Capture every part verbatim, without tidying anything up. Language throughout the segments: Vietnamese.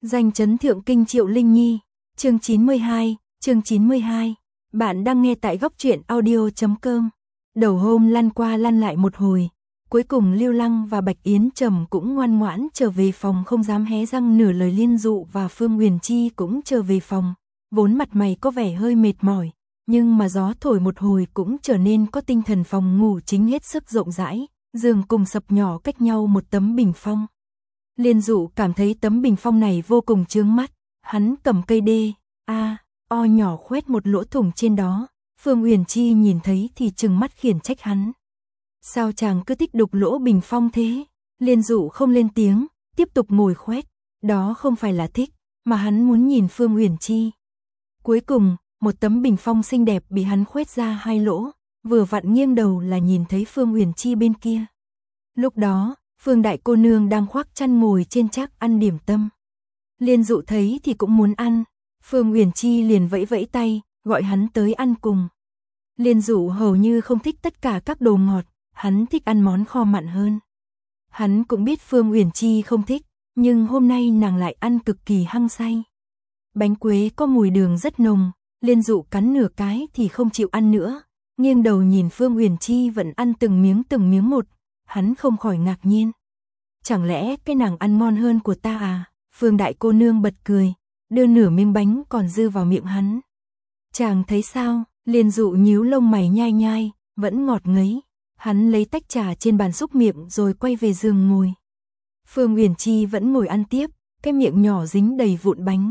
Danh chấn thượng kinh Triệu Linh Nhi, chương chín mươi hai, chương chín mươi hai. Bạn đang nghe tại góc truyện audio chấm com. Đầu hôm lăn qua lăn lại một hồi, cuối cùng Lưu Lăng và Bạch Yến Trầm cũng ngoan ngoãn trở về phòng, không dám hé răng nửa lời. Liên Dụ và Phương Uyển Chi cũng trở về phòng, vốn mặt mày có vẻ hơi mệt mỏi, nhưng mà gió thổi một hồi cũng trở nên có tinh thần. Phòng ngủ chính hết sức rộng rãi, giường cùng sập nhỏ cách nhau một tấm bình phong. Liên Dụ cảm thấy tấm bình phong này vô cùng chướng mắt, hắn cầm cây đê, a, o nhỏ khoét một lỗ thủng trên đó. Phương Uyển Chi nhìn thấy thì trừng mắt khiển trách hắn. Sao chàng cứ thích đục lỗ bình phong thế? Liên Dụ không lên tiếng, tiếp tục ngồi khoét, đó không phải là thích, mà hắn muốn nhìn Phương Uyển Chi. Cuối cùng, một tấm bình phong xinh đẹp bị hắn khoét ra hai lỗ, vừa vặn nghiêng đầu là nhìn thấy Phương Uyển Chi bên kia. Lúc đó, Phương đại cô nương đang khoác chăn ngồi trên trác ăn điểm tâm. Liên Dụ thấy thì cũng muốn ăn, Phương Uyển Chi liền vẫy vẫy tay, gọi hắn tới ăn cùng. Liên Dụ hầu như không thích tất cả các đồ ngọt, hắn thích ăn món kho mặn hơn. Hắn cũng biết Phương Uyển Chi không thích, nhưng hôm nay nàng lại ăn cực kỳ hăng say. Bánh quế có mùi đường rất nồng, Liên Dụ cắn nửa cái thì không chịu ăn nữa, nghiêng đầu nhìn Phương Uyển Chi vẫn ăn từng miếng từng miếng một, hắn không khỏi ngạc nhiên. Chẳng lẽ cái nàng ăn ngon hơn của ta à? Phương đại cô nương bật cười, đưa nửa miếng bánh còn dư vào miệng hắn. Chàng thấy sao? Liên Dụ nhíu lông mày nhai nhai, vẫn ngọt ngấy. Hắn lấy tách trà trên bàn xúc miệng rồi quay về giường ngồi. Phương Uyển Chi vẫn ngồi ăn tiếp, cái miệng nhỏ dính đầy vụn bánh.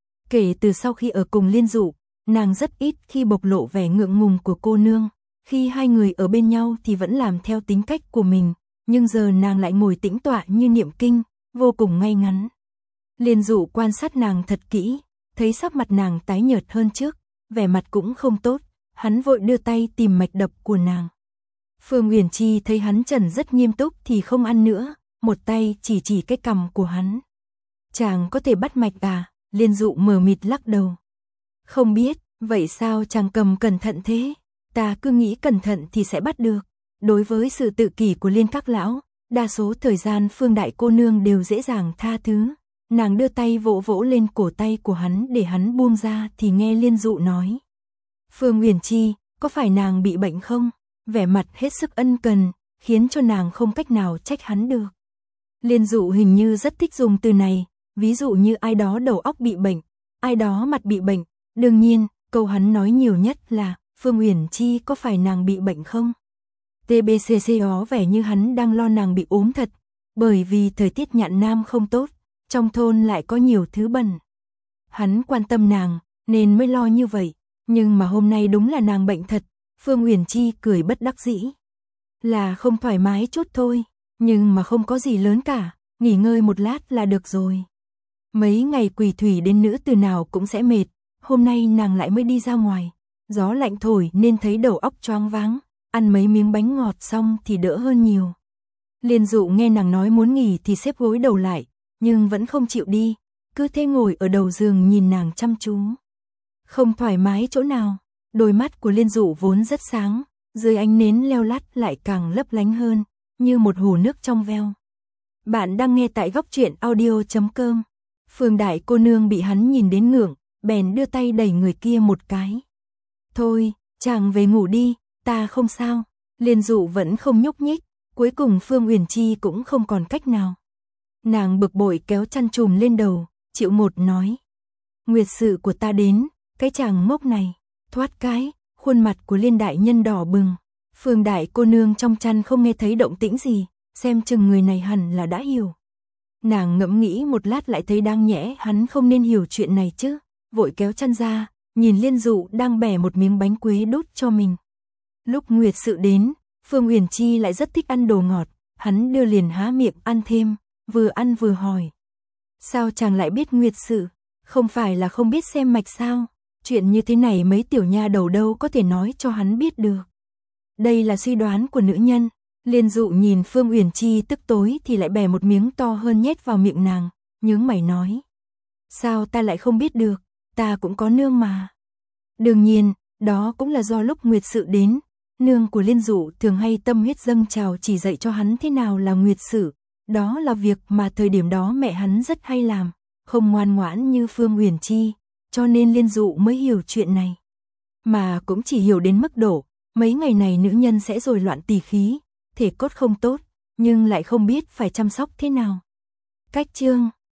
Kể từ sau khi ở cùng Liên Dụ, nàng rất ít khi bộc lộ vẻ ngượng ngùng của cô nương. Khi hai người ở bên nhau thì vẫn làm theo tính cách của mình, nhưng giờ nàng lại ngồi tĩnh tọa như niệm kinh, vô cùng ngay ngắn. Liên Dụ quan sát nàng thật kỹ, thấy sắc mặt nàng tái nhợt hơn trước, vẻ mặt cũng không tốt, hắn vội đưa tay tìm mạch đập của nàng. Phương Uyển Chi thấy hắn trần rất nghiêm túc thì không ăn nữa, một tay chỉ chỉ cái cằm của hắn. Chàng có thể bắt mạch à? Liên Dụ mờ mịt lắc đầu. Không biết, vậy sao chàng cầm cẩn thận thế? Ta cứ nghĩ cẩn thận thì sẽ bắt được. Đối với sự tự kỷ của Liên các lão, đa số thời gian Phương đại cô nương đều dễ dàng tha thứ. Nàng đưa tay vỗ vỗ lên cổ tay của hắn để hắn buông ra thì nghe Liên Dụ nói. Phương Uyển Chi, có phải nàng bị bệnh không? Vẻ mặt hết sức ân cần, khiến cho nàng không cách nào trách hắn được. Liên Dụ hình như rất thích dùng từ này, ví dụ như ai đó đầu óc bị bệnh, ai đó mặt bị bệnh. Đương nhiên, câu hắn nói nhiều nhất là, Phương Uyển Chi có phải nàng bị bệnh không? tê bê xê xê ó vẻ như hắn đang lo nàng bị ốm thật, bởi vì thời tiết Nhạn Nam không tốt, trong thôn lại có nhiều thứ bẩn. Hắn quan tâm nàng, nên mới lo như vậy, nhưng mà hôm nay đúng là nàng bệnh thật. Phương Uyển Chi cười bất đắc dĩ. Là không thoải mái chút thôi, nhưng mà không có gì lớn cả, nghỉ ngơi một lát là được rồi. Mấy ngày quỳ thủy đến nữ từ nào cũng sẽ mệt, hôm nay nàng lại mới đi ra ngoài, gió lạnh thổi nên thấy đầu óc choáng váng, ăn mấy miếng bánh ngọt xong thì đỡ hơn nhiều. Liên Dụ nghe nàng nói muốn nghỉ thì xếp gối đầu lại, nhưng vẫn không chịu đi, cứ thế ngồi ở đầu giường nhìn nàng chăm chú. Không thoải mái chỗ nào? Đôi mắt của Liên Dụ vốn rất sáng, dưới ánh nến leo lắt lại càng lấp lánh hơn, như một hồ nước trong veo. Bạn đang nghe tại góc truyện audio chấm com. Phương đại cô nương bị hắn nhìn đến ngượng, bèn đưa tay đẩy người kia một cái. Thôi, chàng về ngủ đi, ta không sao. Liên Dụ vẫn không nhúc nhích, cuối cùng Phương Uyển Chi cũng không còn cách nào. Nàng bực bội kéo chăn trùm lên đầu, chịu một nói. Nguyệt sự của ta đến, cái chàng ngốc này. Thoát cái, khuôn mặt của Liên đại nhân đỏ bừng. Phương đại cô nương trong chăn không nghe thấy động tĩnh gì, xem chừng người này hẳn là đã hiểu. Nàng ngẫm nghĩ một lát lại thấy đáng nhẽ hắn không nên hiểu chuyện này chứ, vội kéo chăn ra, nhìn Liên Dụ đang bẻ một miếng bánh quế đút cho mình. Lúc nguyệt sự đến, Phương Uyển Chi lại rất thích ăn đồ ngọt, hắn đưa liền há miệng ăn thêm, vừa ăn vừa hỏi. Sao chàng lại biết nguyệt sự? Không phải là không biết xem mạch sao? Chuyện như thế này mấy tiểu nha đầu đâu có thể nói cho hắn biết được. Đây là suy đoán của nữ nhân. Liên Dụ nhìn Phương Uyển Chi tức tối thì lại bẻ một miếng to hơn nhét vào miệng nàng, nhướng mày nói. Sao ta lại không biết được, ta cũng có nương mà. Đương nhiên, đó cũng là do lúc nguyệt sự đến, nương của Liên Dụ thường hay tâm huyết dâng trào chỉ dạy cho hắn thế nào là nguyệt sự. Đó là việc mà thời điểm đó mẹ hắn rất hay làm. không ngoan ngoãn như Phương Uyển Chi, cho nên Liên Dụ mới hiểu chuyện này. Mà cũng chỉ hiểu đến mức độ, mấy ngày này nữ nhân sẽ rồi loạn tỳ khí, thể cốt không tốt, nhưng lại không biết phải chăm sóc thế nào. Cách chương